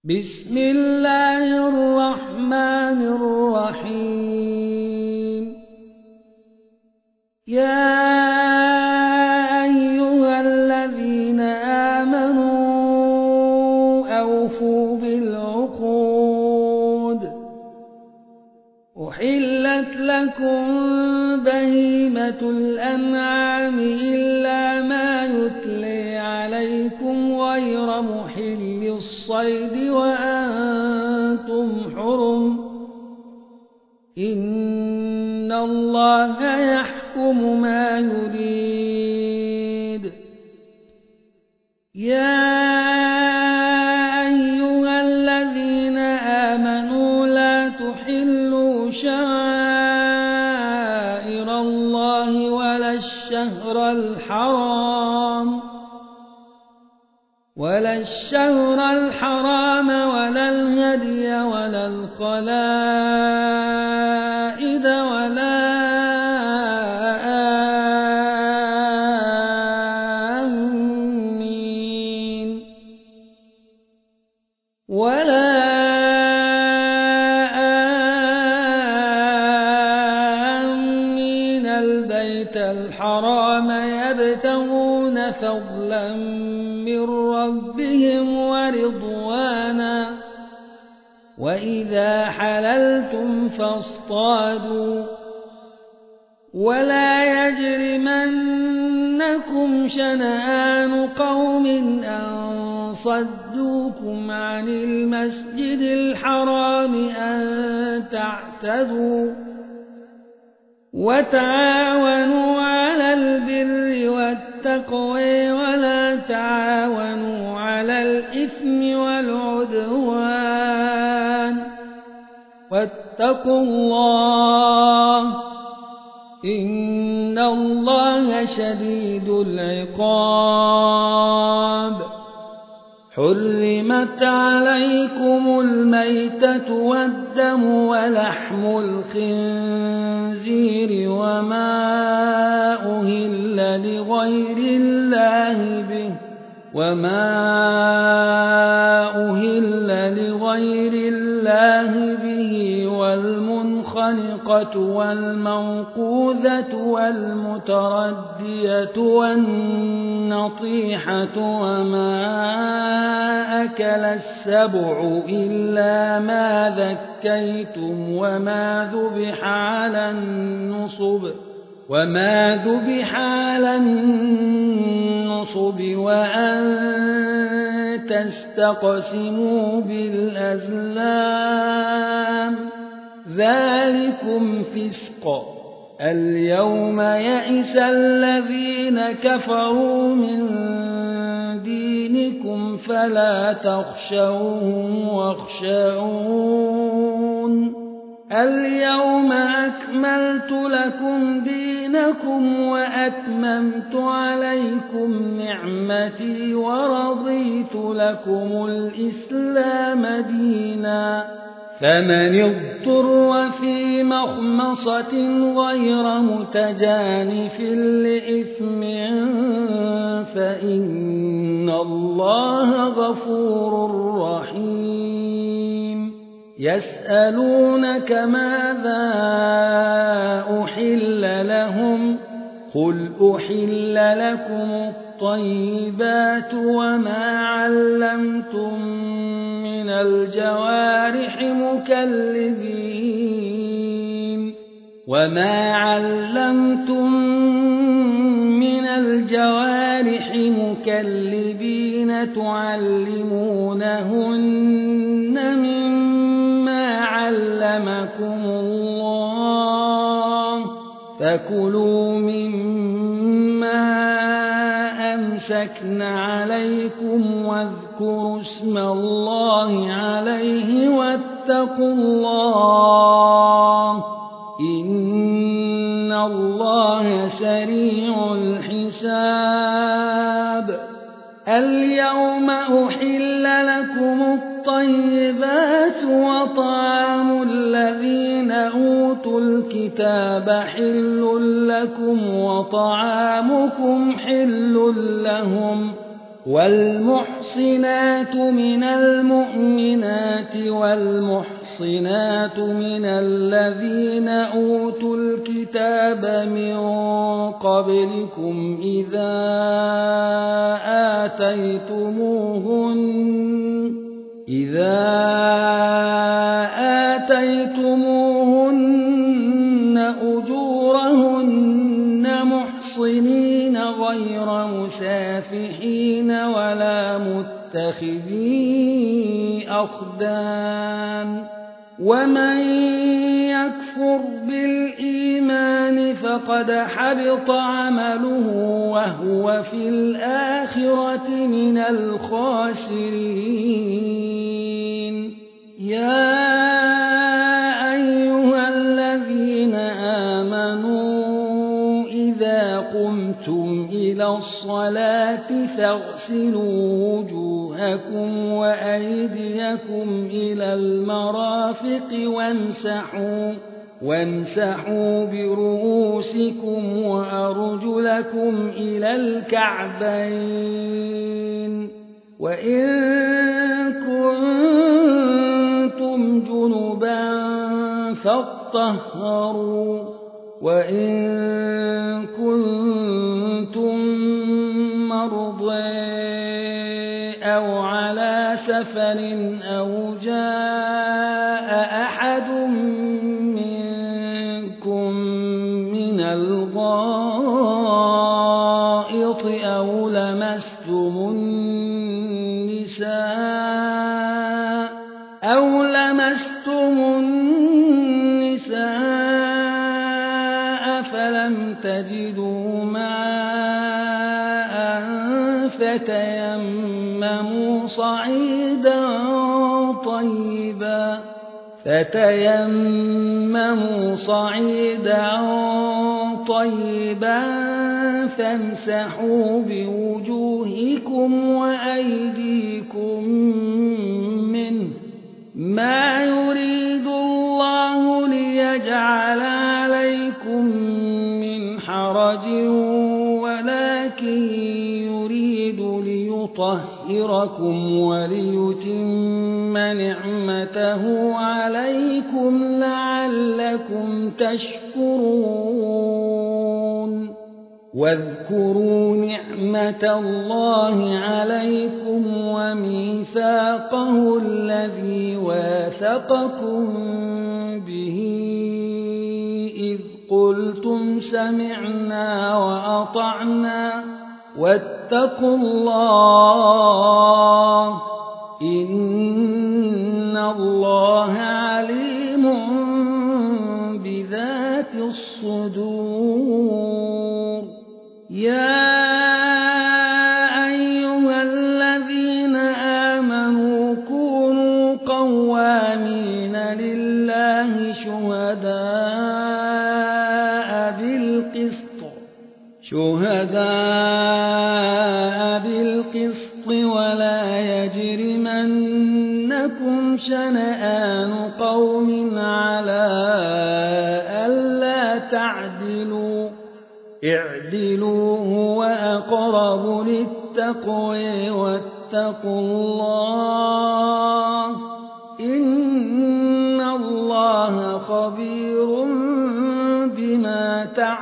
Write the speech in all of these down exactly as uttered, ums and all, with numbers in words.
بسم الله الرحمن الرحيم. يا أيها الذين آمنوا أوفوا بالعقود. أحلت لكم بهيمة الأنعام إلا ما يتلي عليكم غير محل الصيد وأنتم حرم. إن الله يحكم ما يريد. يا أيها الذين آمنوا لا تحلوا شعائر الله ولا الشهر الحرام ولا الشهر الحرام ولا الهدي ولا القلائد ولا آمين ولا آمين البيت الحرام يبتغون فضلا من ربهم ورضوانا. وإذا حللتم فاصطادوا ولا يجرمنكم شنآن قوم أن صدوكم عن المسجد الحرام أن تعتدوا. وتعاونوا على البر والتقوى ولا تعاونوا على الإثم والعدوان. واتقوا الله إن الله شديد العقاب. حرمت عليكم الميتة والدم ولحم الخنزير وما أهل لغير الله به وما أهل لغير الله به والمنخنقة والموقوذة والمتردية والنطيحة وما أكل السبع إلا ما ذكيتم وما ذبح على النصب وما ذبح على النصب وأن تستقسموا بالأزلام ذلكم فسق. اليوم يئس الذين كفروا من دينكم فلا تخشوهم واخشون. اليوم أكملت لكم دينكم وأتممت عليكم نعمتي ورضيت لكم الإسلام دينا. فمن اضطر في مخمصة غير متجانف لإثم فإن الله غفور رحيم. يسألونك ماذا أحل لهم قل أحل لكم الطيبات وما علمتم من الجوارح مكلبين وما علمتم من الجوارح مكلبين تعلمونهن مما علمكم الله فكلوا مما أمسكن عليكم واذكروا اسم الله عليه واتقوا الله إن الله سريع الحساب. اليوم أحل لكم الطيبات وطعام الذين أوتوا الكتاب حل لكم وطعامكم حل لهم والمحصنات من المؤمنات والمحصنات من الذين أوتوا الكتاب من قبلكم إذا آتيتموهن إذا آتيتموهن أجورهن محصنين غير مسافحين ولا متخذي أخدان ومن يكفر بالإيمان فقد حبط عمله وهو في الآخرة من الخاسرين. يا أيها الذين آمنوا إذا قمتم إلى الصلاة فاغسلوا وجوهكم وأيديكم إلى المرافق وامسحوا وامسحوا برؤوسكم وأرجلكم إلى الكعبين وإن كنتم جنبا فاطهروا وإن كنتم مرضى أو على سفر أو جاء أحد منكم من الغائط أو لمستم النساء أو لمستم النساء فلم تجدوا ماء فتيمموا صعيدا طيبا فتيمموا صعيدا طيبا فامسحوا بوجوهكم وأيديكم منه ما يريد الله ليجعل عليكم من حرج ولكن يريد ليطهركم وليتم نعمته عليكم لعلكم تشكرون. واذكروا نعمة الله عليكم وميثاقه الذي واثقكم به إذ قلتم سمعنا وأطعنا واتقوا الله إن الله عليم بذات الصدور. يا أيها الذين آمنوا كونوا قوامين لله شهداء بالقسط شهداء بالقسط ولا يجرمنكم شنآن قوم على ألا تعدلوا اعدلوا هو أقرب للتقوى واتقوا الله إن الله خبير بما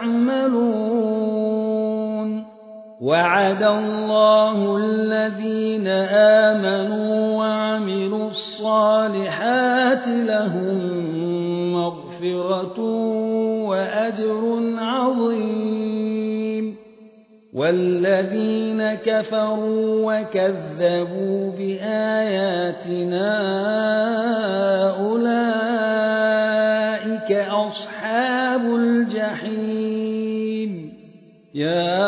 تعملون. وعد الله الذين آمنوا وعملوا الصالحات لهم مغفرة وأجر عظيم. والذين كفروا وكذبوا بآياتنا أولئك أصحاب الجحيم. يا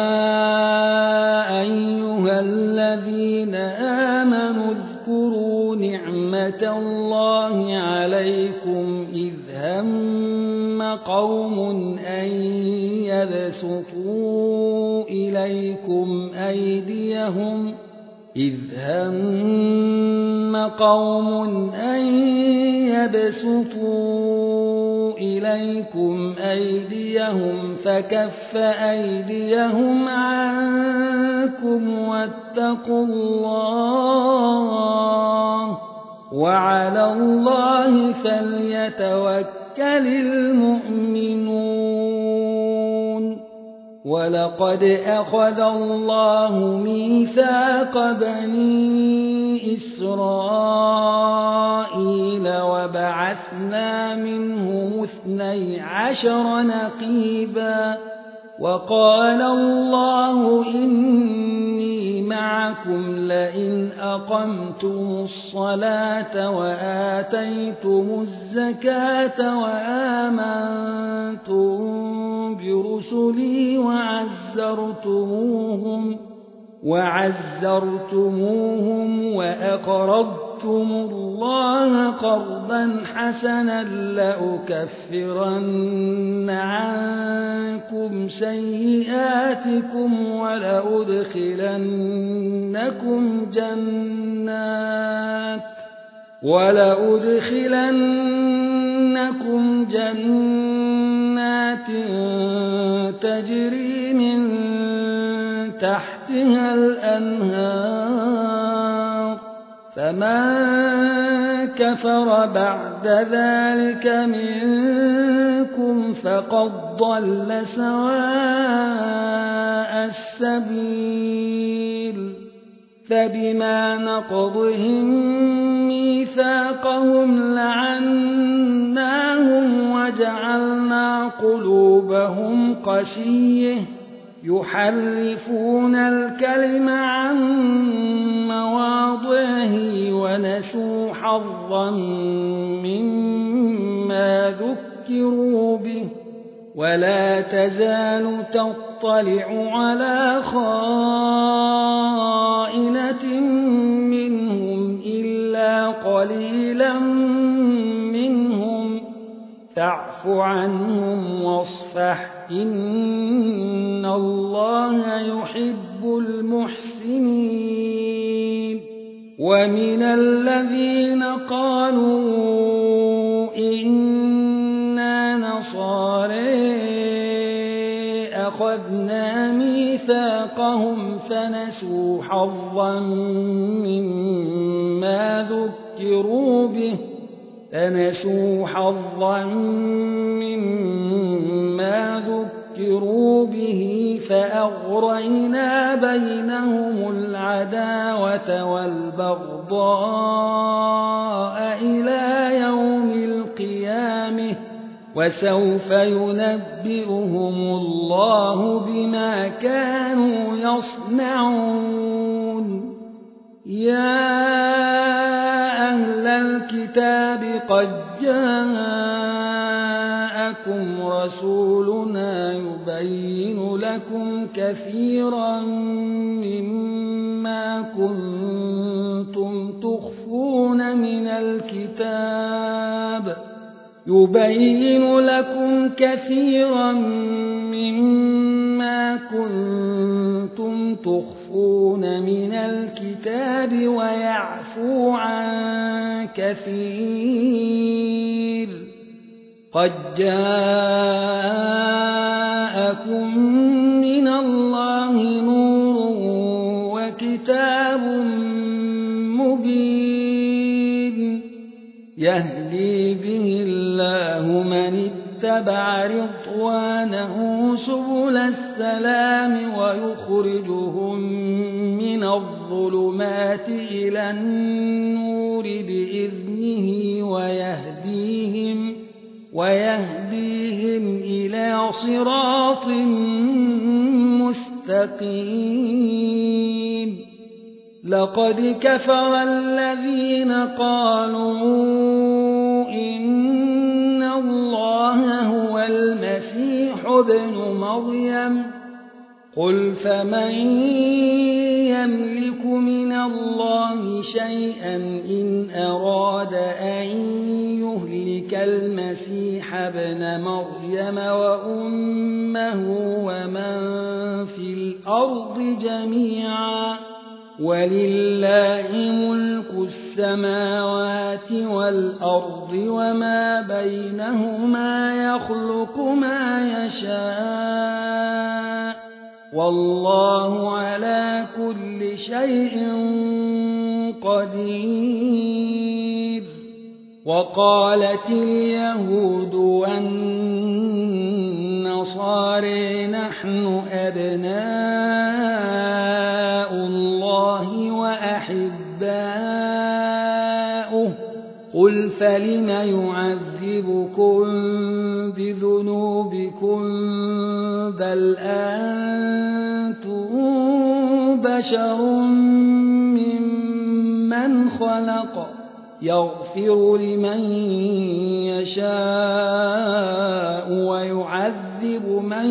أيها الذين آمنوا اذكروا نعمة الله عليكم إذ هم قوم أن يبسطوا إليكم أيديهم إذ هم قوم أن يبسطوا إليكم أيديهم فكف أيديهم عنكم واتقوا الله وعلى الله فليتوكل المؤمنون ولقد أخذ الله ميثاق بني إسرائيل وبعثنا منهم اثني عشر نقيبا وقال الله إني معكم لئن أقمتم الصلاة وآتيتم الزكاة وآمنتم برسلي وعزرتموهم وعزرتموهم وأقرضتم الله قرضا حسنا لأكفرن عنكم سيئاتكم ولأدخلنكم جنات ولأدخلنكم جنات تجري من تحتها الأنهار فمن كفر بعد ذلك منكم فقد ضل سواء السبيل فبما نقضهم ميثاقهم لعناهم وجعلنا قلوبهم قسية يحرفون الكلم عن مواضعه ونسوا حظا مما ذكروا به ولا تزال تطلع على خائنة منهم إلا قليلا منهم فاعف عنهم واصفح إن الله يحب المحسنين ومن الذين قالوا إنا نصارى أخذنا ميثاقهم فنسوا حظا مما ذكروا به فنسوا حظا مما ذكروا به فأغرينا بينهم العداوة والبغضاء إلى يوم القيامة وسوف ينبئهم الله بما كانوا يصنعون يا أهل الكتاب قد جاءكم رسولنا يبين لكم كثيرا مما كنتم تخفون من الكتاب يبين لكم كثيرا مما كنتم تخفون من الكتاب ويعفو عن كثير قد جاءكم من الله نور وكتاب مبين يهدي به الله من اتبع رضوانه سبل السلام ويخرجهم من الظلمات إلى النور بإذنه ويهديهم, ويهديهم إلى صراط مستقيم لقد كفر الذين قالوا إن الله هو المسيح ابن مريم قل فمن يملك من الله شيئا إن أراد أن يهلك المسيح ابن مريم وأمه ومن في الأرض جميعا ولله ملك السماوات السماوات والأرض وما بينهما يخلق ما يشاء والله على كل شيء قدير. وقالت اليهود والنصارى نحن أبناء الله وأحباؤه قل فلم يعذبكم بذنوبكم بل أنتم بشر ممن خلق يغفر لمن يشاء ويعذب من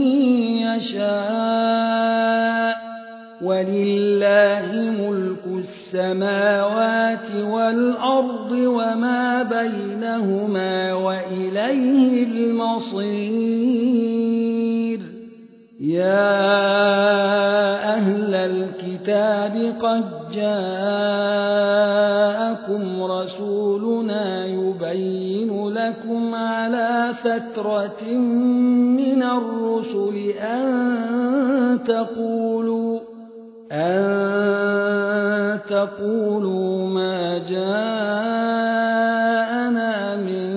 يشاء ولله ملك السماوات والأرض وما بينهما وإليه المصير. يا أهل الكتاب قد جاءكم رسولنا يبين لكم على فترة من الرسل أن تقولوا أن تقولوا ما جاءنا من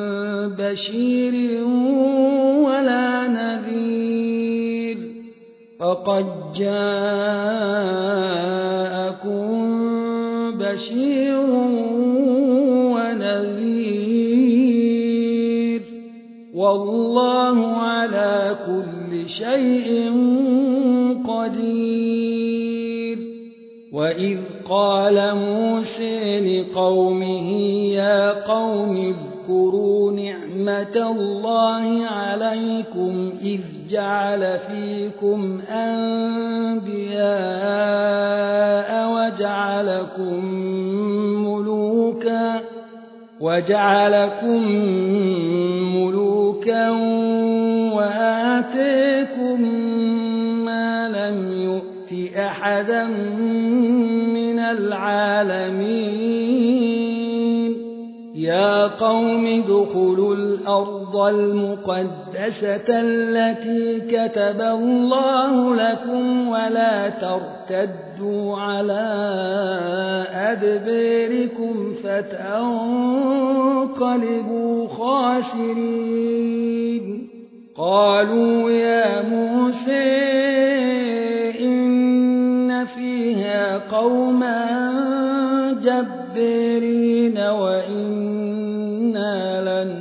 بشير ولا نذير فقد جاءكم بشير ونذير والله على كل شيء قدير. وإذ قال موسى لقومه يا قوم اذكروا نعمة الله عليكم إذ جعل فيكم أنبياء وجعلكم ملوكا وجعلكم ملوكا وآتيكم ما لم يؤت أحدا من العالمين. يا قوم ادخلوا الأرض المقدسة التي كتب الله لكم ولا ترتدوا على أدباركم فتنقلبوا خاسرين. قالوا يا موسى إن فيها قوما جبارين وإنا لن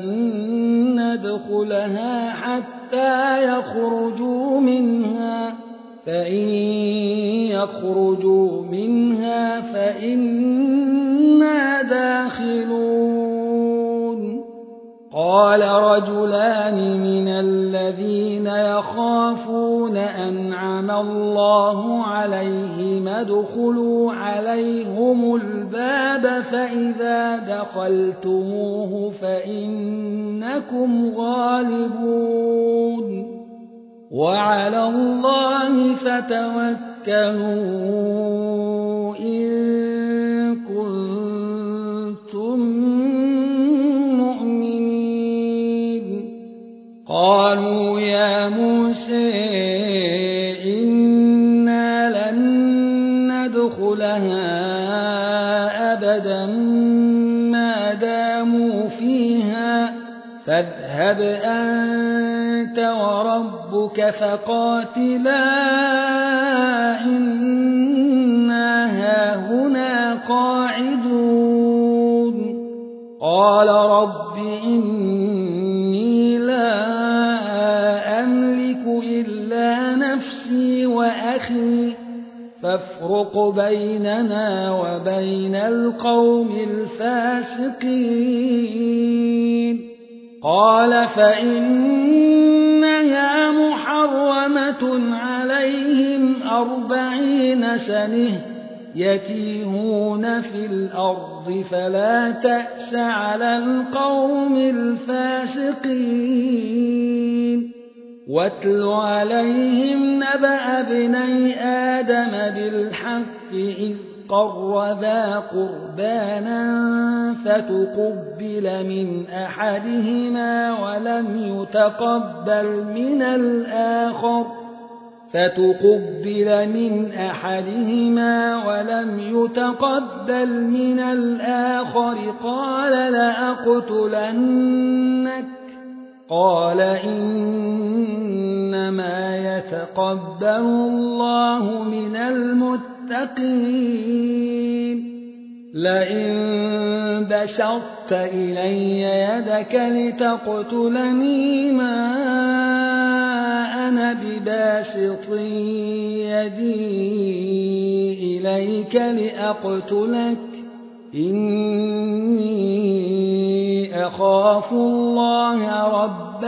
ندخلها حتى يخرجوا منها فإن يخرجوا منها فإنا داخلون. قال رجلان من الذين يخافون أنعم الله عليهم ادخلوا عليهم الباب فإذا دخلتموه فإنكم غالبون وعلى الله فتوكلوا إن كنتم مؤمنين. قالوا يا موسى إنا لن ندخلها أبدا ما داموا فيها فاذهب أنت وربك فقاتلا إنا هاهنا قاعدون. قال رب إني لا أملك إلا نفسي وأخي فافرق بيننا وبين القوم الفاسقين. قال فإنها محرمة عليهم أربعين سنة يتيهون في الأرض فلا تأس على القوم الفاسقين. واتل عليهم نبأ ابني آدم بالحق إذ قربا قربانا فتقبل من أحدهما ولم يتقبل من الآخر فتقبل من أحدهما ولم يتقبل من الآخر قال لأقتلنك قال إنما يتقبل الله من المتقين لئن بسطت إلي يدك لتقتلني ما أنا بباسط يدي إليك لأقتلك إني أخاف الله رب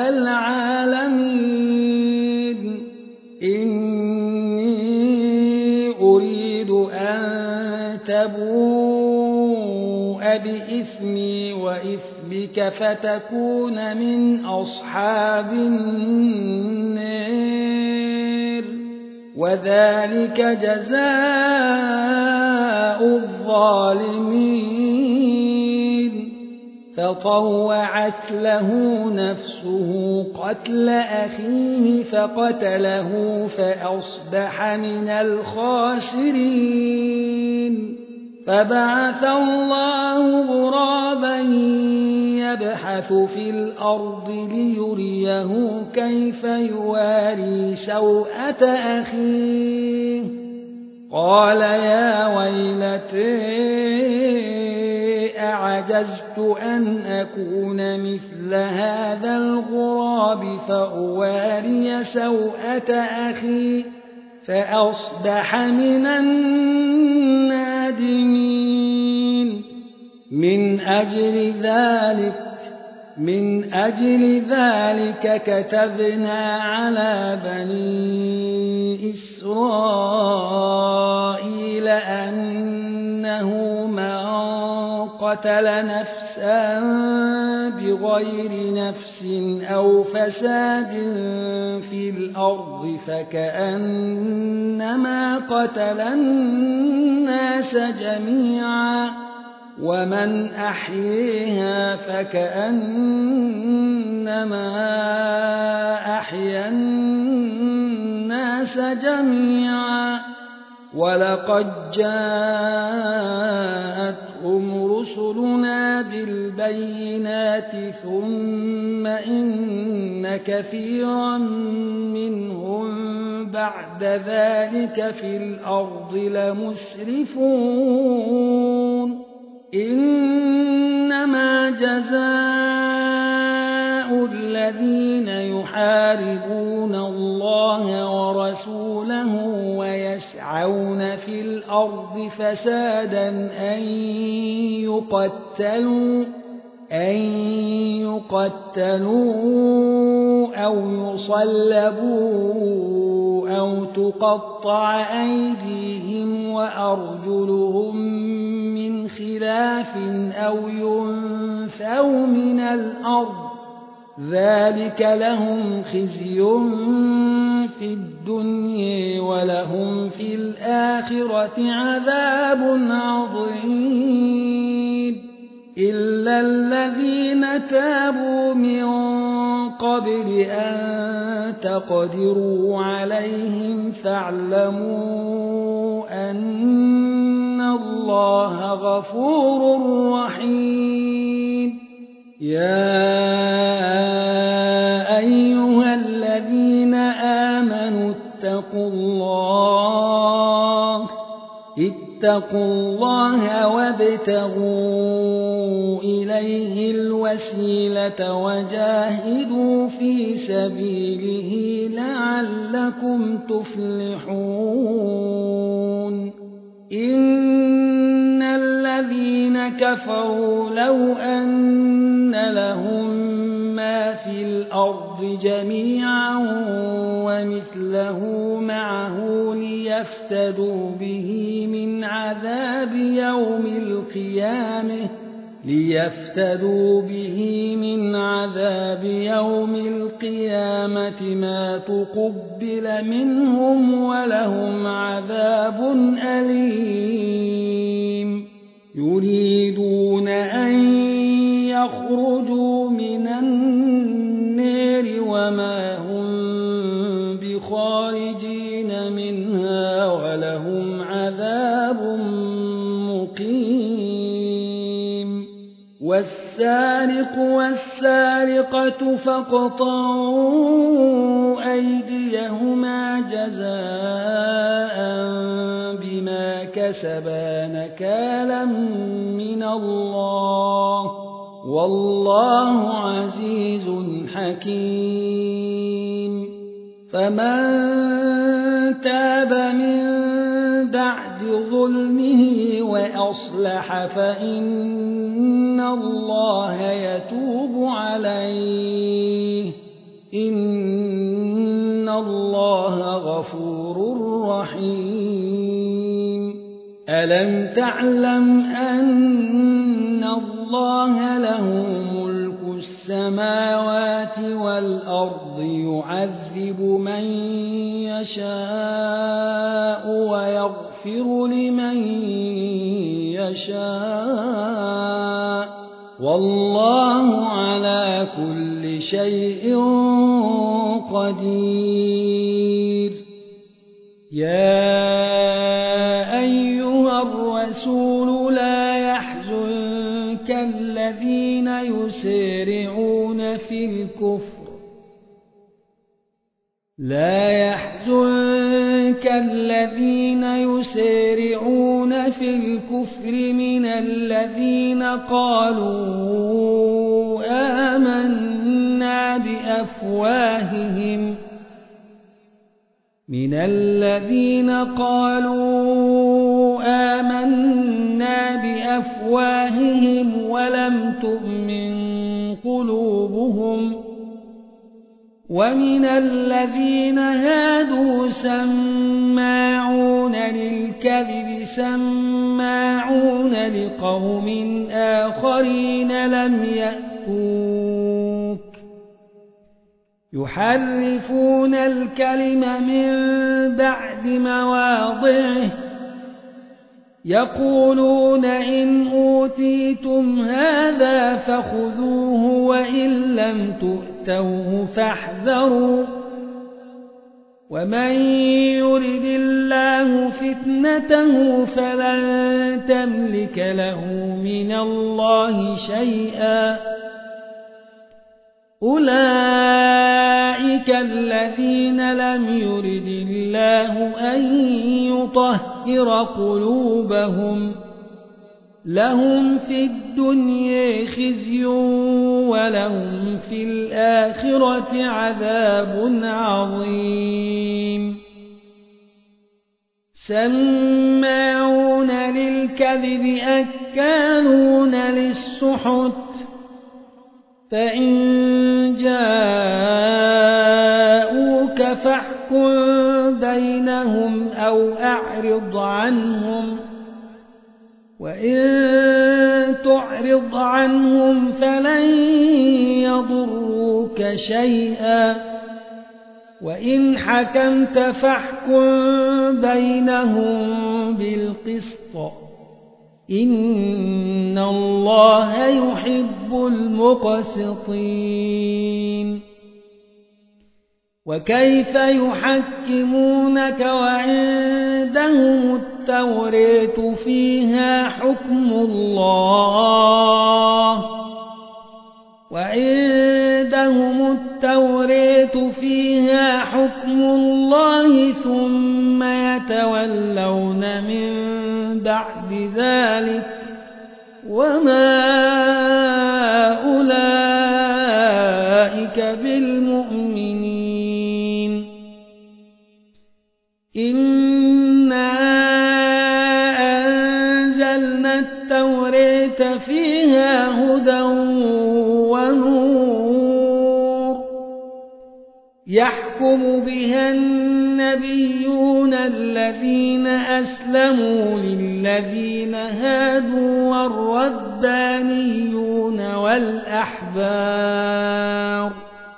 العالمين إني أريد أن تبوء بإثمي وإثمك فتكون من أصحاب النار وذلك جزاء الظالمين فطوعت له نفسه قتل أخيه فقتله فأصبح من الخاسرين فبعث الله غرابا يبحث في الأرض ليريه كيف يواري سوءة أخيه قال يا ويلتي أعجزت أن أكون مثل هذا الغراب فأواري سوءة أخي فأصبح من النادمين من أجل ذلك من أجل ذلك كتبنا على بني إسرائيل أنه من قتل نفسا بغير نفس أو فساد في الأرض فكأنما قتل الناس جميعا ومن أحييها فكأنما أحيا الناس جميعا ولقد جاءتهم رسلنا بالبينات ثم إن كثيرا منهم بعد ذلك في الأرض لمسرفون إنما جزاء الذين يحاربون الله ورسوله ويسعون في الأرض فسادا أن يقتلوا أن يقتلوا أو يصلبوا أو تقطع أيديهم وأرجلهم من خلاف أو ينفوا من الأرض ذلك لهم خزي في الدنيا ولهم في الآخرة عذاب عظيم إلا الذين تابوا من قبل أن تقدروا عليهم فاعلموا أن الله غفور رحيم يا أيها الذين آمنوا اتقوا الله اتقوا الله وابتغوا إليه الوسيلة وجاهدوا في سبيله لعلكم تفلحون إن الذين كفروا لو أن لهم ما في الأرض جميعا ومثله معه ليفتدوا به من عذاب يوم القيامة ليفتدوا به من عذاب يوم القيامة ما تقبل منهم ولهم عذاب أليم يريدون أن يخرجوا من النار وما هم بخارجين منها ولهم عذاب مقيم والسارق والسارقة فاقطعوا أيديهما جزاء بما كسبا نكالا من الله والله عزيز حكيم فمن تاب من بعد ظلمه وأصلح فإن الله يتوب عليه إن الله غفور رحيم ألم تعلم أن الله له ملك السماوات والأرض يعذب من يشاء ويغفر لمن يشاء والله على كل شيء قدير يا أيها الرسول لا يحزنك الذين يسارعون في الكفر لا يحزنك الذين يسارعون في الكفر من الذين قالوا آمنا بأفواههم من الذين قالوا آمنا بأفواههم ولم تؤمن قلوبهم ومن الذين هادوا سماعون للكذب سماعون لقوم آخرين لم يأتوك يحرفون الكلم من بعد مواضعه يقولون إن أوتيتم هذا فخذوه وإن لم تؤتوه فاحذروا ومن يرد الله فتنته فلن تملك له من الله شيئا أولئك الذين لم يرد الله أن يطهر قلوبهم لهم في الدنيا خزي ولهم في الآخرة عذاب عظيم سماعون للكذب أكالون للسحت فإن جاءوك فاحكم بينهم أو أعرض عنهم وإن تعرض عنهم فلن يضروك شيئا وإن حكمت فاحكم بينهم بالقسط إن الله يحب المقسطين وكيف يحكمونك وعندهم التوراة فيها حكم الله وعندهم التوراة فيها حكم الله ثم يتولون من بعد ذلك وما أولئك بالمؤمنين إنا أنزلنا التوراة فيها هدى ونور يحكم بها النبيون الذين أسلموا للذين هادوا والربانيون والأحبار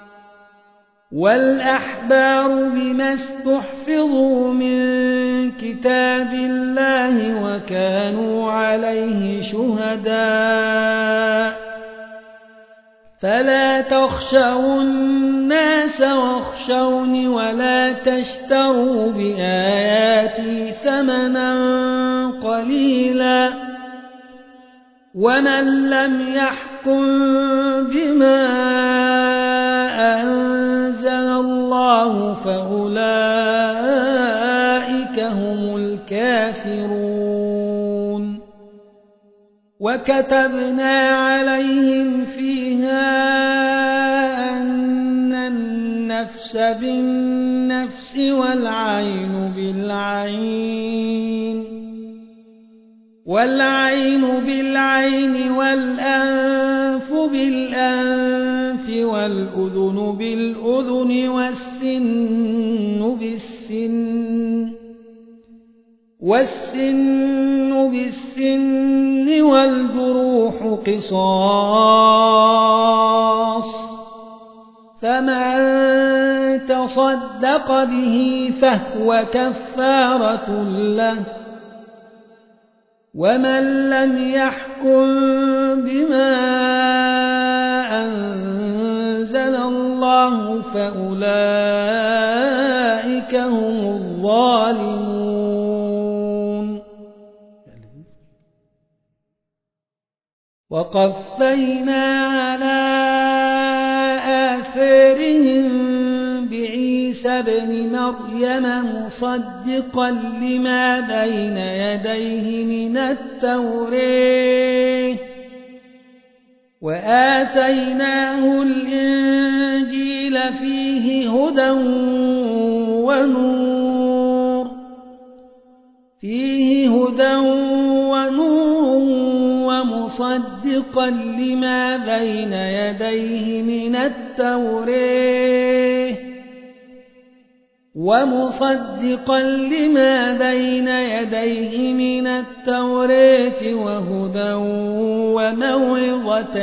والأحبار بما استحفظوا من كتاب الله وكانوا عليه شهداء فلا تخشوا الناس واخشوني ولا تشتروا بآياتي ثمنا قليلا ومن لم يحكم بما أنزل الله فأولئك هم الكافرون وكتبنا عليهم فيها أن النفس بالنفس والعين بالعين والعين بالعين والأنف بالأنف والأذن بالأذن والسن بالسن والسن بالسن والجروح قصاص فمن تصدق به فهو كفارة له ومن لم يحكم بما أنزل الله فأولئك هم الظالمون. وقفينا على آثارهم بعيسى ابن مريم مصدقا لما بين يديه من التوراة وآتيناه الإنجيل فيه هدى ونور فيه هدى ونور ومصدقا لما بين يديه من التوراة ومصدقا لما بين يديه من التوراة وهدى وموعظة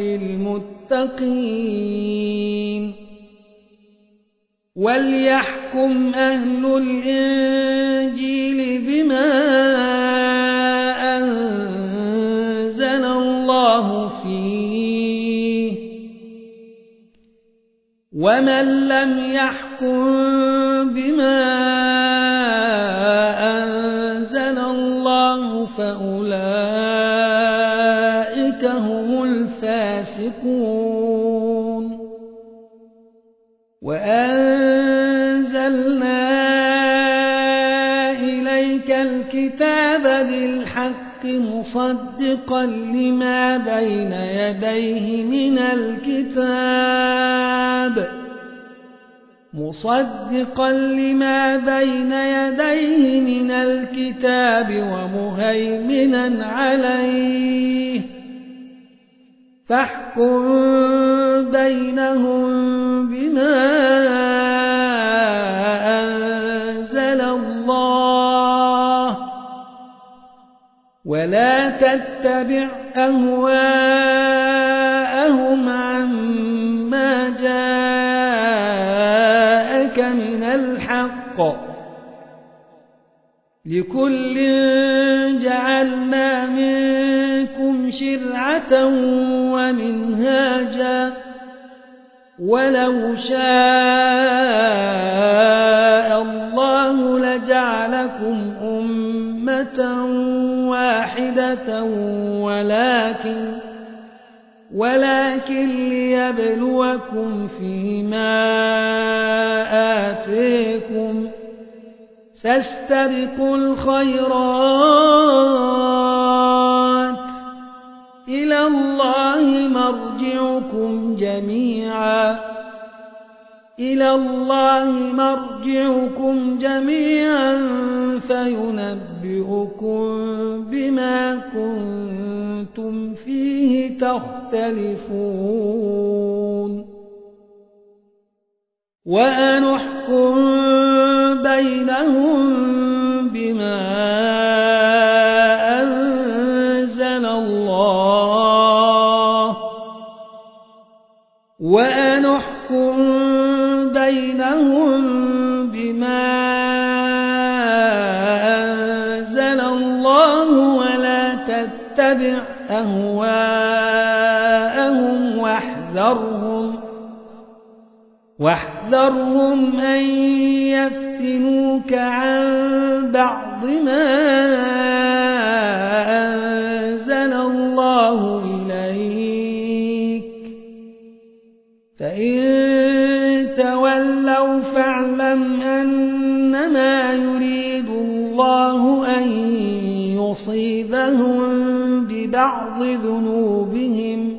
للمتقين وليحكم أهل الإنجيل بما أنزل الله فيه ومن لم يحكم بما أنزل الله فأولئك هم الفاسقون. وأنزلنا إليك الكتاب بالحق مصدقا لما بين يديه من الكتاب مصدقا لما بين يديه من الكتاب ومهيمنا عليه فاحكم بينهم بما أنزل الله ولا تتبع أهواءهم عما جاءك من الحق لكل جعلنا منكم شرعة ومنهاجا ولو شاء الله لجعلكم أمة واحدة ولكن ولكن ليبلوكم فيما آتيكم فاستبقوا الخيرات إلى الله مرجعكم جميعا إلى الله مرجعكم جميعا فينبئكم بما كنتم فيه تختلفون. وأن احكم بينهم بما أنزل الله وأن احكم بينهم بما أنزل الله ولا تتبع أهواءهم واحذرهم واحذرهم أن يفتنوك عن بعض ما أنزل الله إليك فإن تولوا فاعلم أنما يريد الله أن يصيبهم ببعض ذنوبهم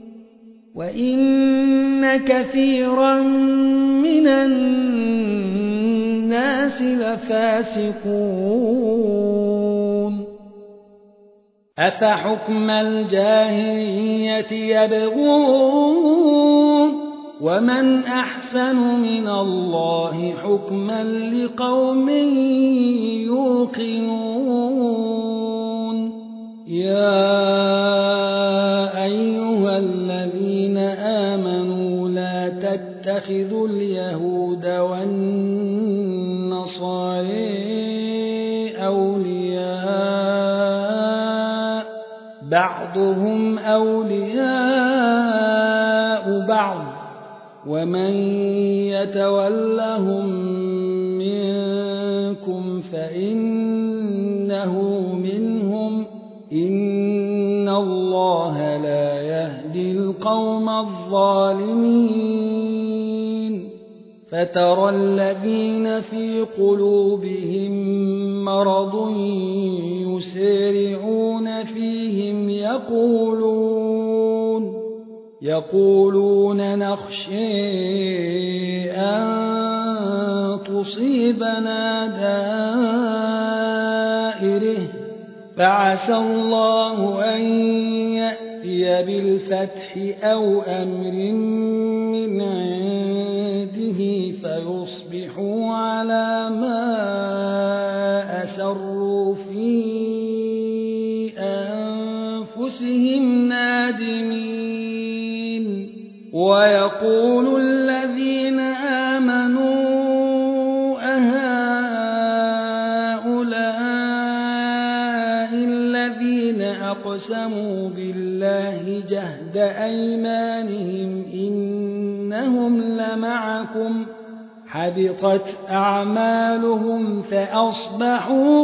وإن كثيرا من الناس لفاسقون أفحكم الجاهلية يبغون ومن أحسن من الله حكما لقوم يوقنون يا أيها الذين آمنوا لا تتخذوا اليهود والنصارى أولياء بعضهم أولياء بعض ومن يتولهم منكم فإنه منهم إن الله لا يهدي القوم الظالمين فترى الذين في قلوبهم مرض يسارعون فيهم يقولون يقولون نخشى أن تصيبنا دائرة فعسى الله أن يأتي بالفتح أو أمر من عنده فيصبحوا على ما أسروا في أنفسهم نادمين ويقول الذين آمنوا أهؤلاء الذين أقسموا بالله جهد أيمانهم إنهم لمعكم حبطت أعمالهم فأصبحوا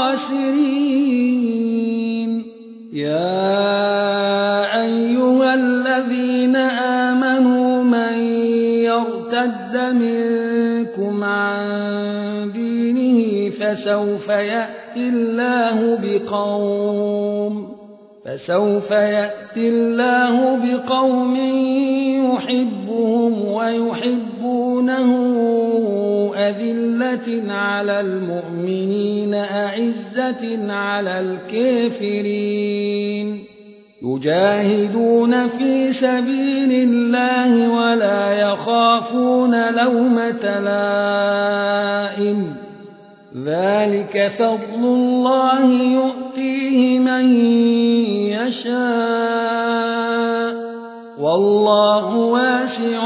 خاسرين يا أيها الذين آمنوا من يرتد منكم عن دينه فسوف يأتي الله بقوم فسوف يأتي الله بقوم يحبهم ويحبونه أذلة على المؤمنين أعزة على الكافرين يجاهدون في سبيل الله ولا يخافون لومة لائم ذلك فضل الله يؤتيه من يشاء والله واسع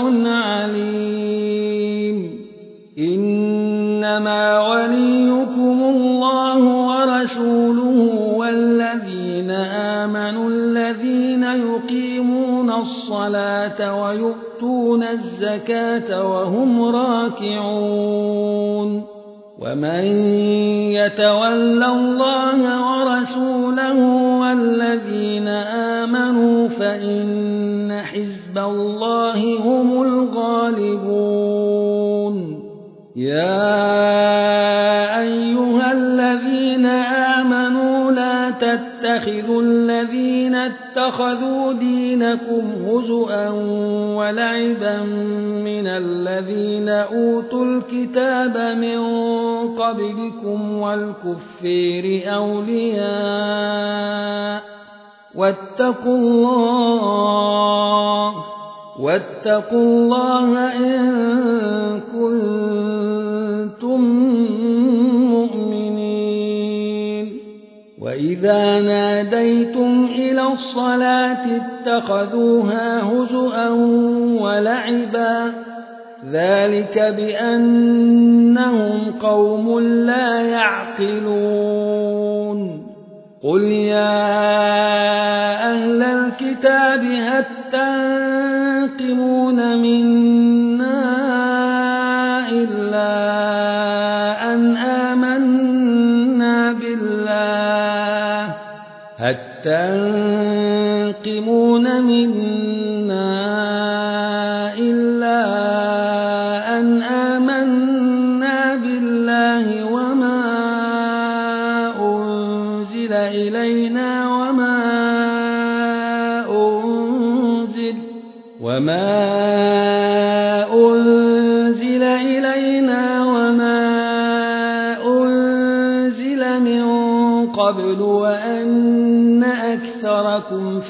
عليم إنما وليكم الله ورسوله والذين آمنوا الذين يقيمون الصلاة ويؤتون الزكاة وهم راكعون ومن يتول الله ورسوله والذين آمنوا فإن حزب الله هم الغالبون يا أيها الذين آمنوا لا تتخذوا الذين اتخذوا دينكم هزؤا ولعبا من الذين أوتوا الكتاب من قبلكم والكفار أولياء واتقوا الله واتقوا الله إن كنتم مؤمنين وإذا ناديتم إلى الصلاة اتخذوها هزءا ولعبا ذلك بأنهم قوم لا يعقلون قل يا أهل الكتاب هل تنقمون منا إلا أن آمنا بالله هل تنقمون منا إلا أن آمنا بالله وما أنزل إلينا وما أنزل وما أنزل إلينا وما أنزل من قبل وأن أكثركم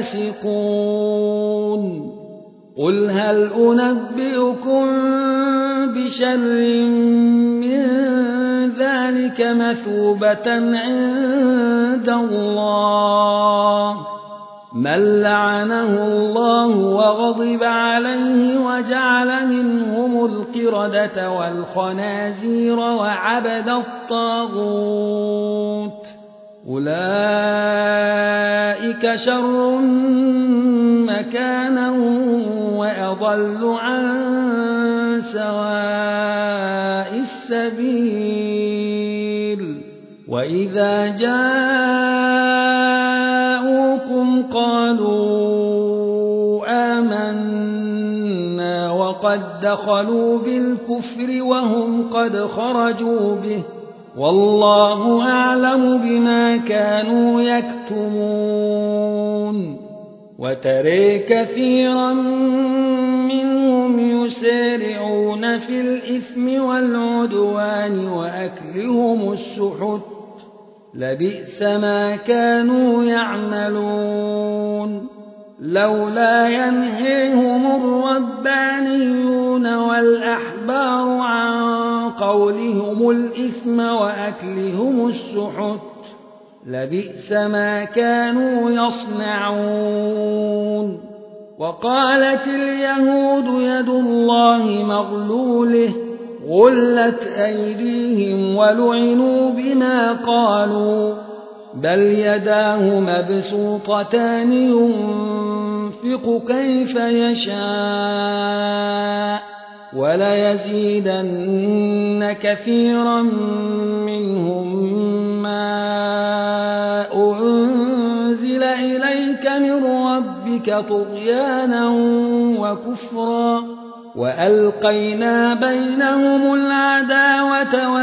فاسقون قل هل أنبئكم بشر من ذلك مثوبة عند الله من لعنه الله وغضب عليه وجعل منهم القردة والخنازير وعبد الطاغوت أولئك شر مكانا وأضل عن سواء السبيل وإذا جاءوكم قالوا آمنا وقد دخلوا بالكفر وهم قد خرجوا به والله أعلم بما كانوا يكتمون وترى كثيرا منهم يسارعون في الإثم والعدوان وأكلهم السحت لبئس ما كانوا يعملون لولا ينهيهم الربانيون والأحبار عن قولهم الإثم وأكلهم السحت لبئس ما كانوا يصنعون وقالت اليهود يد الله مغلوله غلت أيديهم ولعنوا بما قالوا بل يداه مبسوطتان ينفق كيف يشاء وليزيدن كثيرا منهم ما أنزل إليك من ربك طغيانا وكفرا وألقينا بينهم العداوة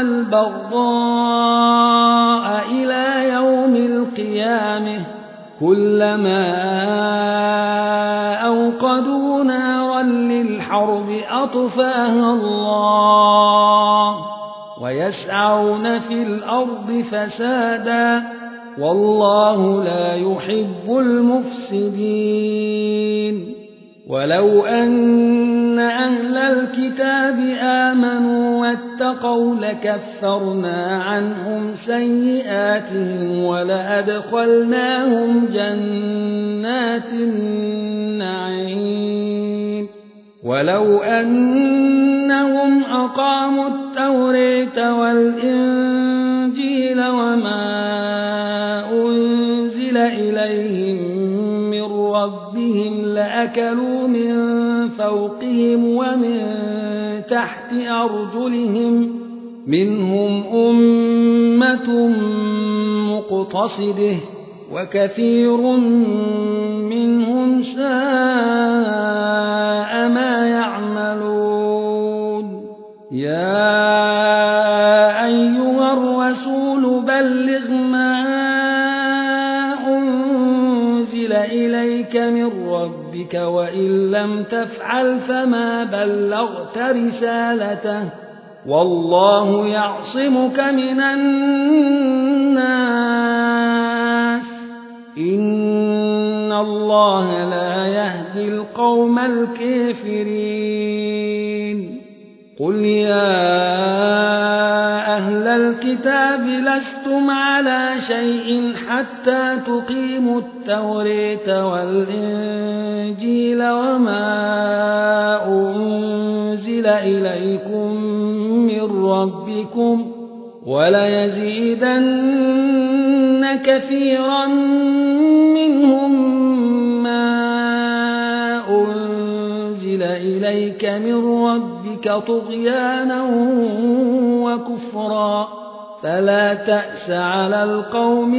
والبغضاء إلى يوم القيامة كلما أوقدوا نارا للحرب أطفاها الله ويسعون في الأرض فسادا والله لا يحب المفسدين ولو أن أهل الكتاب آمنوا واتقوا لكفرنا عنهم سيئاتهم ولأدخلناهم جنات النعيم ولو أنهم أقاموا التوراة والإنجيل وما أنزل إليهم من ربهم لأكلوا من فوقهم ومن تحت أرجلهم منهم أمة مقتصده وكثير منهم ساء ما يعملون يا أيها الرسول بلغ ما أنزل إليك من ربك وإن لم تفعل فما بلغت رسالته والله يعصمك من الناس إن الله لا يهدي القوم الكافرين قل يا أهل الكتاب لستم على شيء حتى تقيموا التوراة والإنجيل وما أنزل إليكم من ربكم وليزيدن كثيرا منهم ما أنزل إليك من ربك طغيانا وكفرا فلا تأس على القوم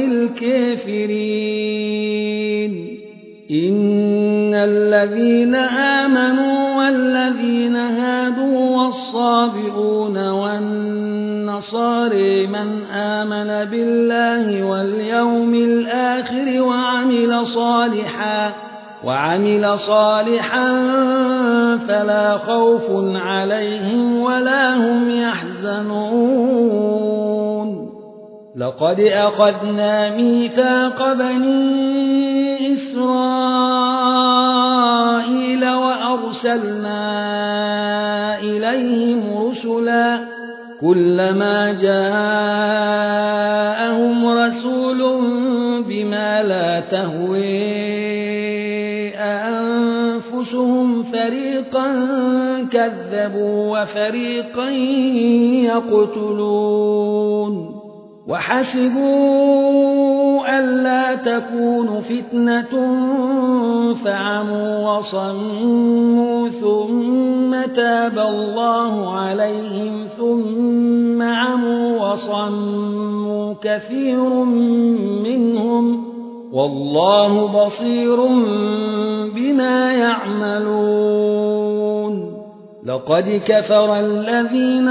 الكافرين إن الذين آمنوا والذين هادوا والصابئون والنصارى من آمن بالله واليوم الآخر وعمل صالحا وعمل صالحا فلا خوف عليهم ولا هم يحزنون لقد أخذنا ميثاق بني إسرائيل وأرسلنا إليهم رسلا كلما جاءهم رسول بما لا تهوي أنفسهم فريقا كذبوا وفريقا يقتلون وحسبوا ألا تكون فتنة فعموا وصموا ثم تاب الله عليهم ثم عموا وصموا كثير منهم والله بصير بما يعملون لقد كفر الذين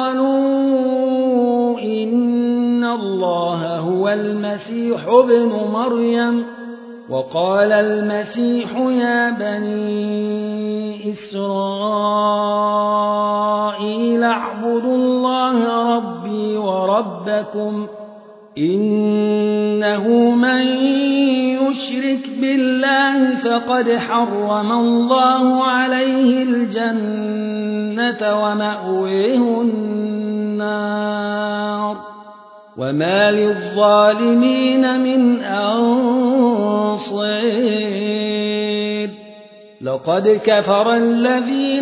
قالوا إن الله هو المسيح ابن مريم وقال المسيح يا بني إسرائيل اعبدوا الله ربي وربكم إنه من يشرك بالله فقد حرم الله عليه الجنة ومأويه النار وما للظالمين من أنصير لقد كفر الذين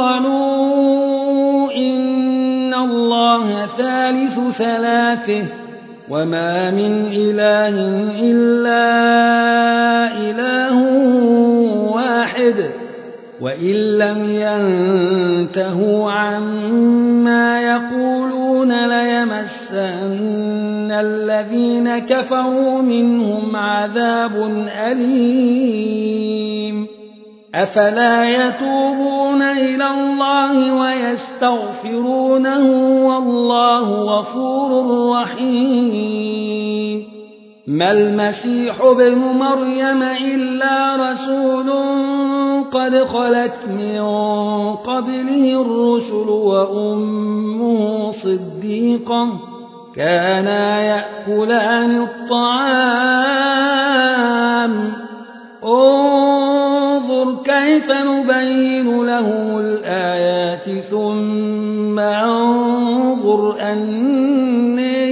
قالوا إن الله ثالث ثلاثه وما من إله إلا إله واحد وإن لم ينتهوا عما يقولون ليمسن الذين كفروا منهم عذاب أليم أفلا يتوبون إلى الله ويستغفرونه والله غفور رحيم ما المسيح ابن مريم إلا رسول قد خلت من قبله الرسل وأمه صديقة كانا يأكلان الطعام انظر كيف نبين لهم الآيات ثم انظر أنى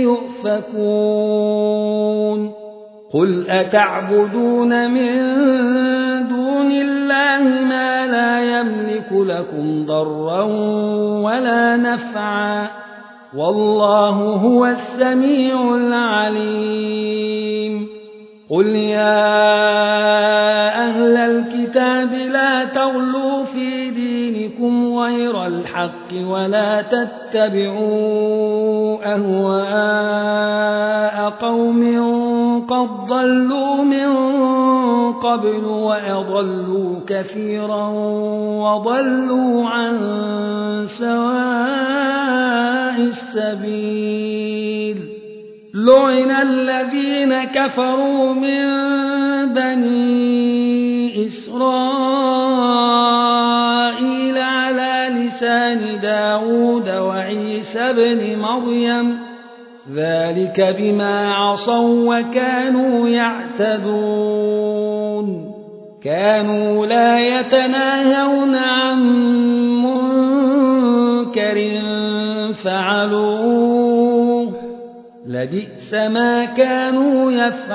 يؤفكون قل أتعبدون من دون الله ما لا يملك لكم ضرا ولا نفعا والله هو السميع العليم قل يا أهل الكتاب لا تغلوا في دينكم غير الحق ولا تتبعوا أهواء قوم قد ضلوا من قبل وأضلوا كثيرا وضلوا عن سواء السبيل لعن الذين كفروا من بني إسرائيل على لسان داود وعيسى بن مريم ذلك بما عصوا وكانوا يعتدون كانوا لا يتناهون عن منكر فعلوه لبئس ما كانوا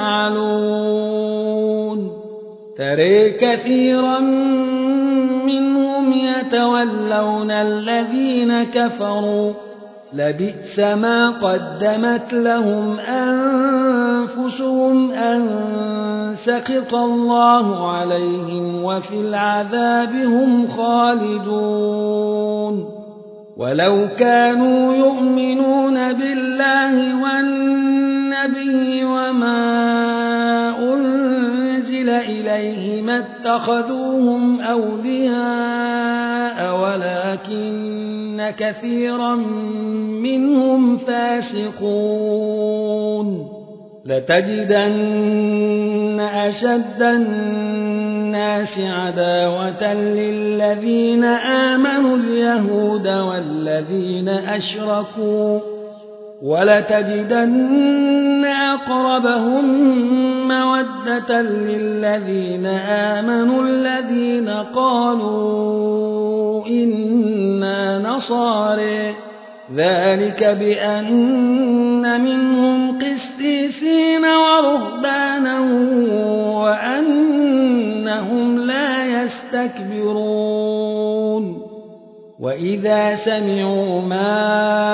يفعلون ترى كثيرا منهم يتولون الذين كفروا لبئس ما قدمت لهم أنفسهم أن سخط الله عليهم وفي العذاب هم خالدون ولو كانوا يؤمنون بالله والنبي وما أنزل إليه ما اتخذوهم أولياء ولكن كثيرا منهم فاسقون لتجدن أشد الناس عداوة للذين آمنوا اليهود والذين أشركوا ولتجدن أقربهم مودة للذين آمنوا الذين قالوا إنا نصارى ذلك بأن منهم قسيسين ورهبانا وأنهم لا يستكبرون وإذا سمعوا ما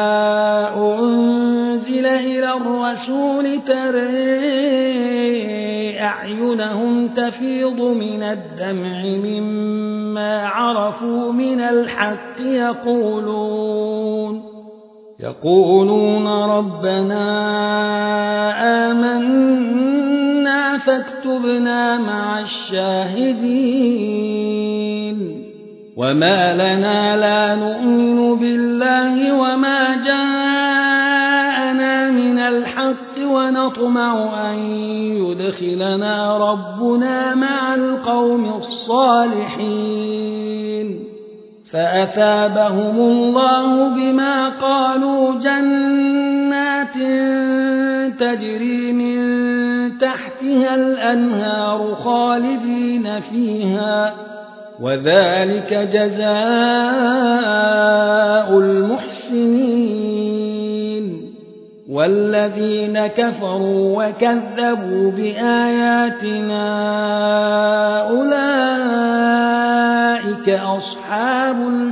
أنزل إلى الرسول ترى أعينهم تفيض من الدمع مما عرفوا من الحق يقولون يقولون ربنا آمنا فاكتبنا مع الشاهدين وما لنا لا نؤمن بالله وما جاءنا من الحق ونطمع أن يدخلنا ربنا مع القوم الصالحين فأثابهم الله بما قالوا جنات تجري من تحتها الأنهار خالدين فيها وذلك جزاء المحسنين والذين كفروا وكذبوا بآياتنا أولئك أصحاب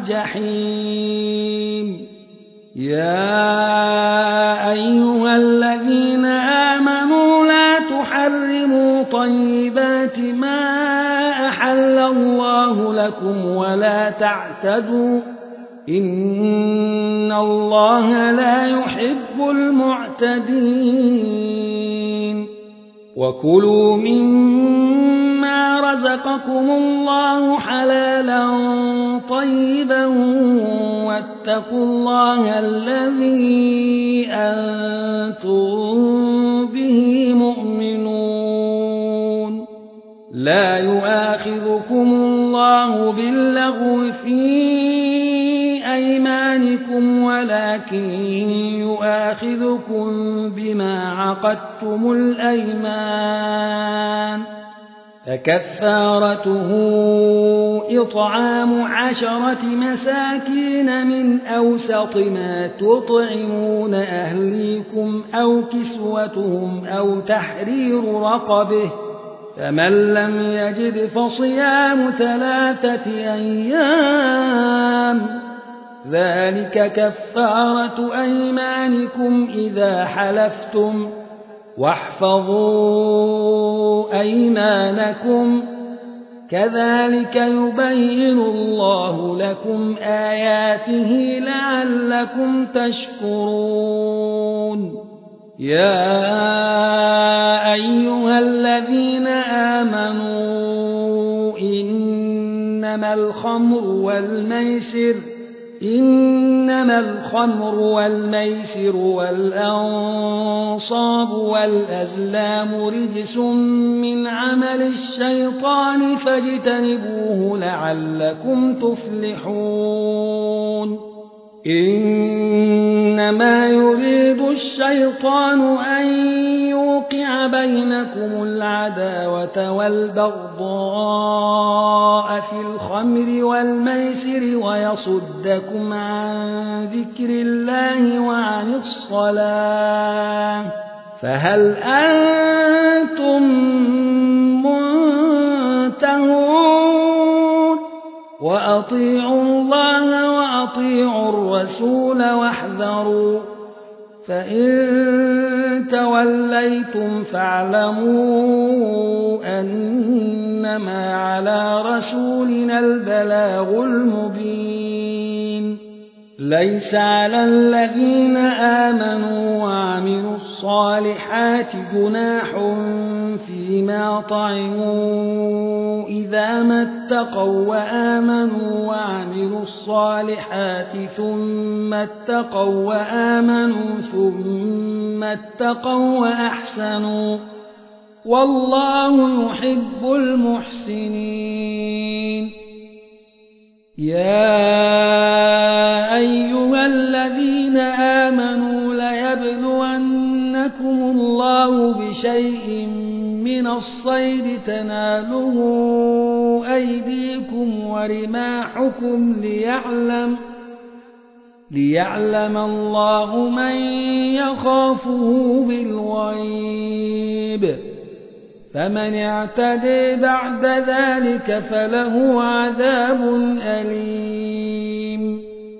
الجحيم يا أيها الذين آمنوا لا تحرموا طيبات ما أحل الله لكم ولا تعتدوا إن الله لا يحب المعتدين وكلوا مما رزقكم الله حلالا طيبا واتقوا الله الذي أنتم به مؤمنون لا يؤاخذكم الله باللغو في أيمانكم ولكن يؤاخذكم بما عقدتم الأيمان فكفارته إطعام عشرة مساكين من أوسط ما تطعمون أهليكم أو كسوتهم أو تحرير رقبه فمن لم يجد فصيام ثلاثة أيام ذلك كفارة أيمانكم إذا حلفتم واحفظوا أيمانكم كذلك يبين الله لكم آياته لعلكم تشكرون يا أيها الذين آمنوا إنما الخمر والميسر إنما الخمر والميسر والأنصاب والأزلام رجس من عمل الشيطان فاجتنبوه لعلكم تفلحون إنما يريد الشيطان أن يوقع بينكم العداوة والبغضاء في الخمر والميسر ويصدكم عن ذكر الله وعن الصلاة فهل أنتم منتهون وأطيعوا الله وأطيعوا الرسول واحذروا فإن توليتم فاعلموا أنما على رسولنا البلاغ المبين ليس على الذين آمنوا وعملوا الصالحات جناح فيما طعموا إذا ما اتقوا وآمنوا وعملوا الصالحات ثم اتقوا وآمنوا ثم اتقوا وأحسنوا والله يحب المحسنين يا أيها الذين آمنوا ليبلونكم الله بشيء من الصيد تناله أيديكم ورماحكم ليعلم, ليعلم الله من يخافه بالغيب فمن اعتدي بعد ذلك فله عذاب أليم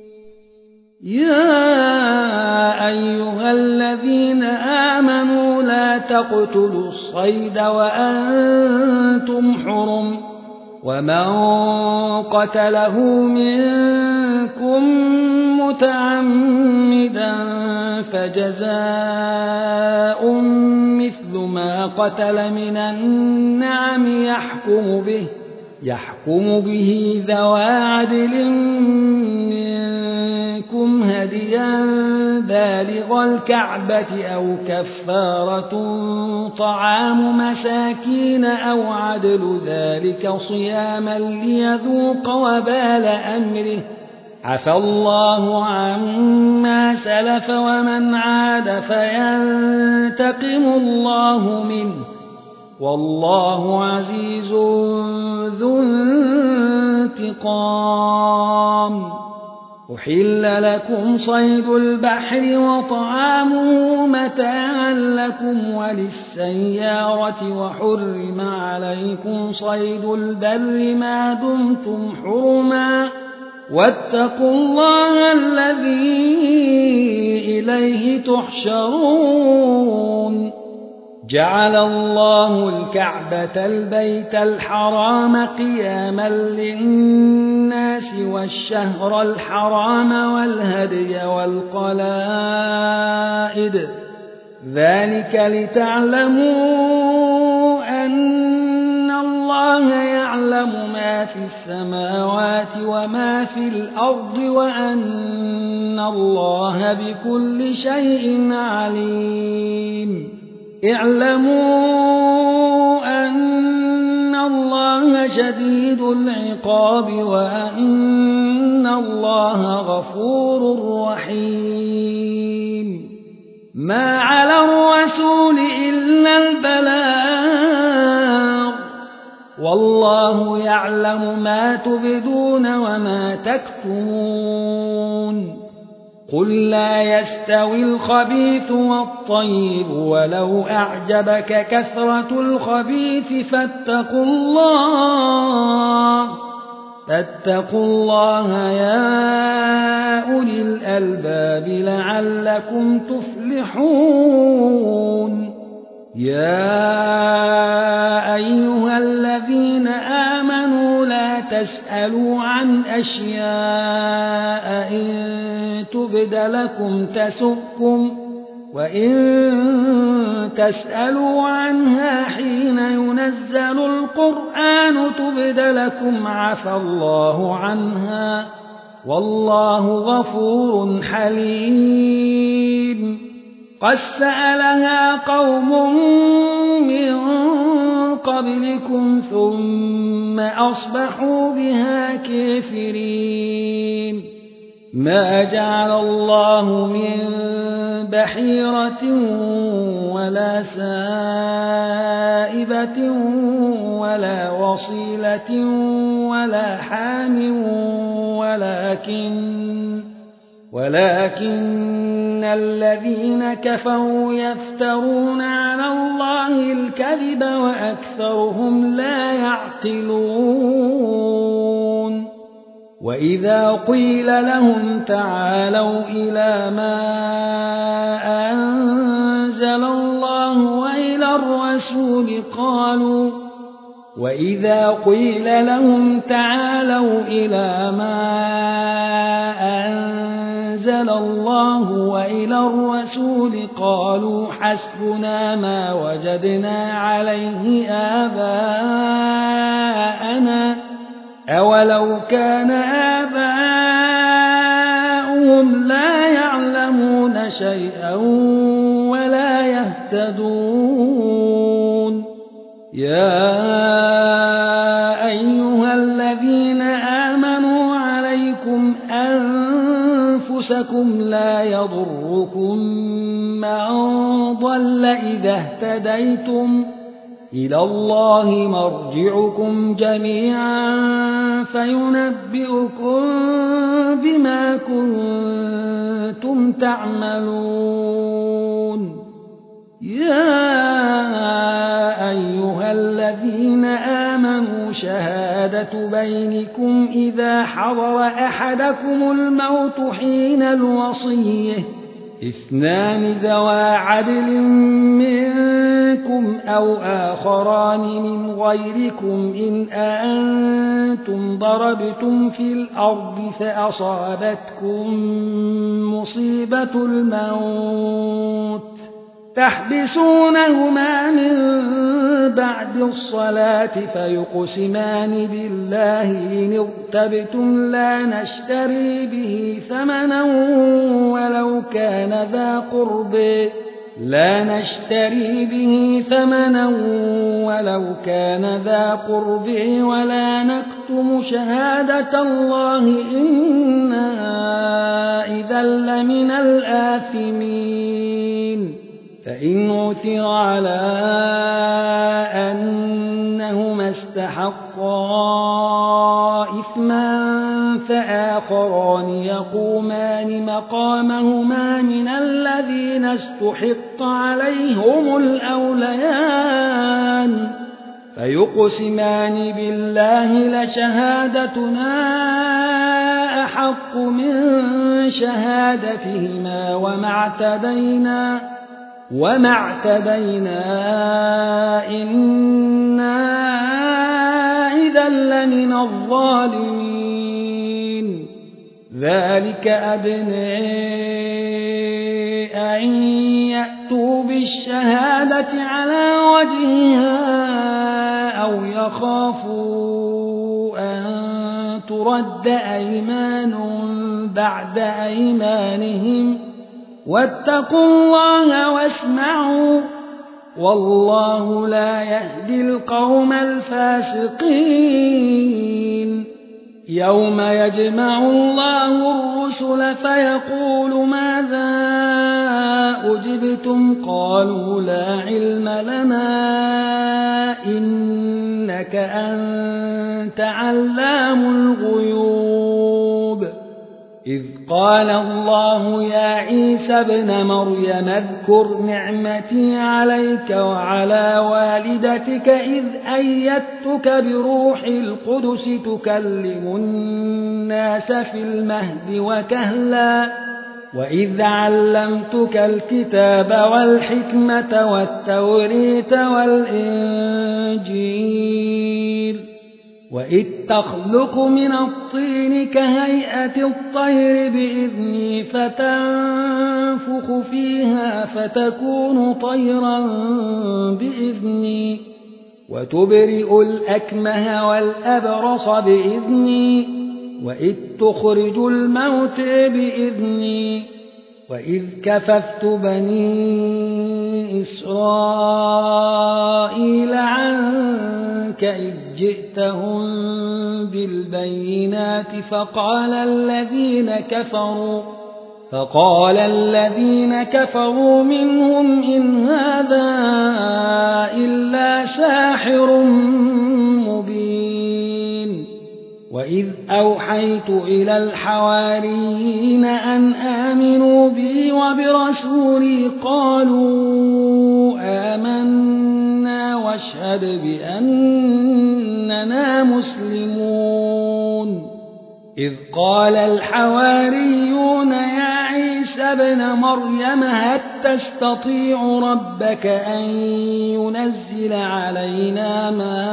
يا أيها الذين آمنوا لا تقتلوا الصيد وأنتم حرم ومن قتله منكم متعمدا فجزاء مثل ما قتل من النعم يحكم به, يحكم به ذوى عدل منكم هديا بالغ الكعبة أو كفارة طعام مساكين أو عدل ذلك صياما ليذوق وبال أمره عفى الله عما سلف ومن عاد فينتقم الله منه والله عزيز ذو انتقام أحل لكم صيد البحر وطعامه متاعا لكم وللسيارة وحرم عليكم صيد البر ما دمتم حرما واتقوا الله الذي إليه تحشرون جعل الله الكعبة البيت الحرام قياما للناس والشهر الحرام والهدي والقلائد ذلك لتعلموا أن الله يعلم ما في السماوات وما في الأرض وأن الله بكل شيء عليم اعلموا أن الله شديد العقاب وأن الله غفور رحيم ما على الرسول إلا البلاغ والله يعلم ما تبدون وما تكتمون قل لا يستوي الخبيث والطيب ولو أعجبك كثرة الخبيث فاتقوا الله فاتقوا الله يا أولي الألباب لعلكم تفلحون يا أيها الذين آمنوا لا تسألوا عن أشياء إن تبد لكم تسؤكم وإن تسألوا عنها حين ينزل القرآن تبد لكم عفى الله عنها والله غفور حليم قد سألها قوم من قبلكم ثم أصبحوا بها كافرين ما جعل الله من بحيرة ولا سائبة ولا وصيلة ولا حام ولكن ولكن الذين كفروا يفترون على الله الكذب وأكثرهم لا يعقلون وإذا قيل لهم تعالوا إلى ما أنزل الله وإلى الرسول قالوا وإذا قيل لهم تعالوا إلى ما أنزل الله وإلى الرسول قالوا حسبنا ما وجدنا عليه آباءنا أولو كان آباؤهم لا يعلمون شيئا ولا يهتدون يا أيها الذين آمنوا عليكم أنفسكم لا يضركم من ضل إذا اهتديتم إلى الله مرجعكم جميعا فينبئكم بما كنتم تعملون يا أيها الذين آمنوا شهادة بينكم إذا حضر أحدكم الموت حين الوصية اثنان ذوى عدل منكم أو آخران من غيركم إن أنتم ضربتم في الأرض فأصابتكم مصيبة الموت تحبسونهما من بعد الصلاة فيقسمان بالله إن ارتبتم لا نشتري به ثمنا ولو كان ذا قرب لا نشتري به ثمنا ولو كان ذا قرب ولا نكتم شهادة الله إنا إذا لمن الآثمين فإن عثر على أنهما استحقا إثما فآخران يقومان مقامهما من الذين استحق عليهم الأوليان فيقسمان بالله لشهادتنا أحق من شهادتهما وما اعتدينا وما اعتدينا إنا إذا لمن الظالمين ذلك أدنى أن يأتوا بالشهادة على وجهها أو يخافوا أن ترد أيمان بعد أيمانهم واتقوا الله واسمعوا والله لا يهدي القوم الفاسقين يوم يجمع الله الرسل فيقول ماذا أجبتم قالوا لا علم لنا إنك أنت علام الغيوب إذ قال الله يا عيسى ابن مريم اذكر نعمتي عليك وعلى والدتك إذ أيدتك بروح القدس تكلم الناس في المهد وكهلا وإذ علمتك الكتاب والحكمة والتوريت والإنجيل وإذ تخلق من الطين كهيئة الطير بإذني فتنفخ فيها فتكون طيرا بإذني وتبرئ الأكمه والأبرص بإذني وإذ تخرج الموت بإذني وإذ كففت بني إسرائيل عنك إذ جئتهم بالبينات فقال الذين كفروا فقال الذين كفروا منهم إن هذا إلا ساحر مبين وإذ أوحيت إلى الحواريين أن آمنوا بي وبرسولي قالوا آمنا واشهد بأننا مسلمون إذ قال الحواريون يا عيسى ابن مريم هل تستطيع ربك أن ينزل علينا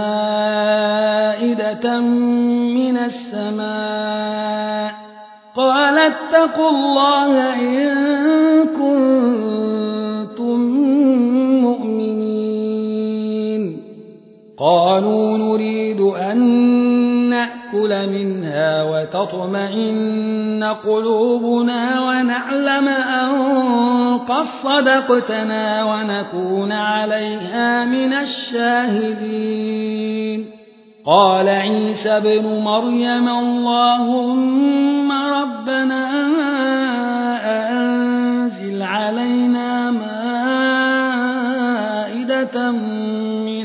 مائدة من السماء قال اتقوا الله إن كنتم مؤمنين قالوا نريد أن نأكل منها وتطمئن قلوبنا ونعلم أن قد صدقتنا ونكون عليها من الشاهدين قال عيسى ابن مريم اللهم ربنا أنزل علينا مائدة من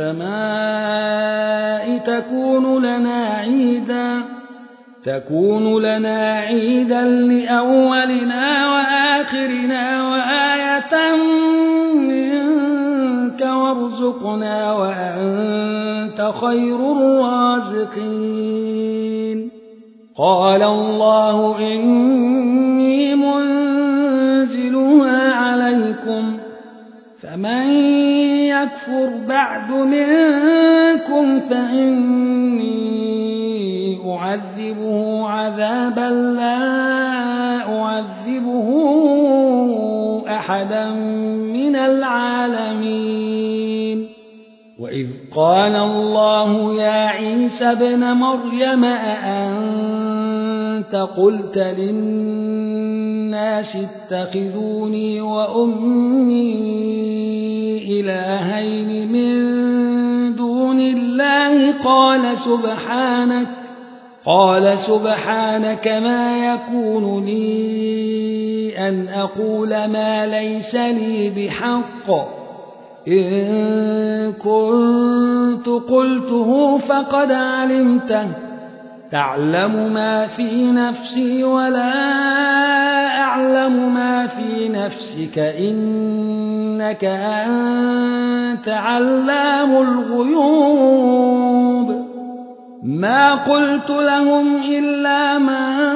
السماء تكون لنا عيدا تكون لنا عيدا لأولنا وآخرنا وآية منك وارزقنا وأنت خير الرازقين قال الله إني منزلها عليكم فمن يكفر بعد منكم فإني أعذبه عذابا لا أعذبه أحدا من العالمين وإذ قال الله يا عيسى ابن مريم أأنت قلت للناس اتخذوني وأمي إلهين من دون الله قال سبحانك قال سبحانك ما يكون لي أن أقول ما ليس لي بحق إن كنت قلته فقد علمته تعلم ما في نفسي ولا أعلم ما في نفسك إنك أنت علام الغيوب ما قلت لهم إلا ما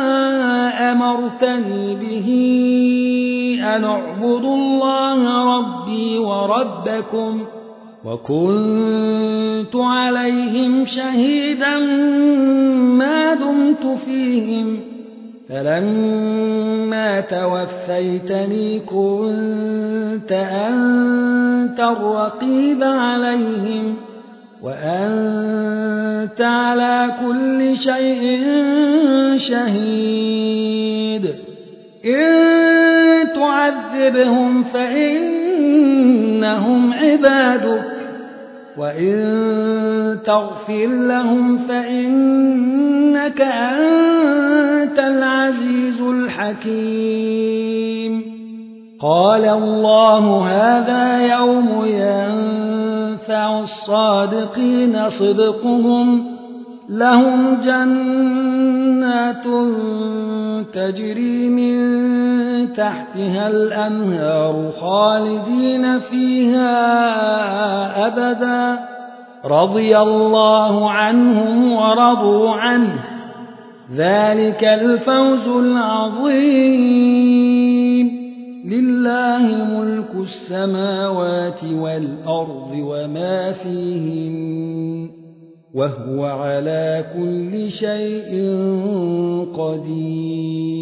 أمرتني به أن اعبدوا الله ربي وربكم وكنت عليهم شهيدا ما دمت فيهم فلما توفيتني كنت أنت الرقيب عليهم وأنت على كل شيء شهيد إن تعذبهم فإنهم عبادك وإن تغفر لهم فإنك أنت العزيز الحكيم قال الله هذا يوم ينفع الصادقين صدقهم لهم جنات تجري من تحتها الأنهار خالدين فيها أبدا رضي الله عنهم ورضوا عنه ذلك الفوز العظيم لله ملك السماوات والأرض وما فيهن وهو على كل شيء قدير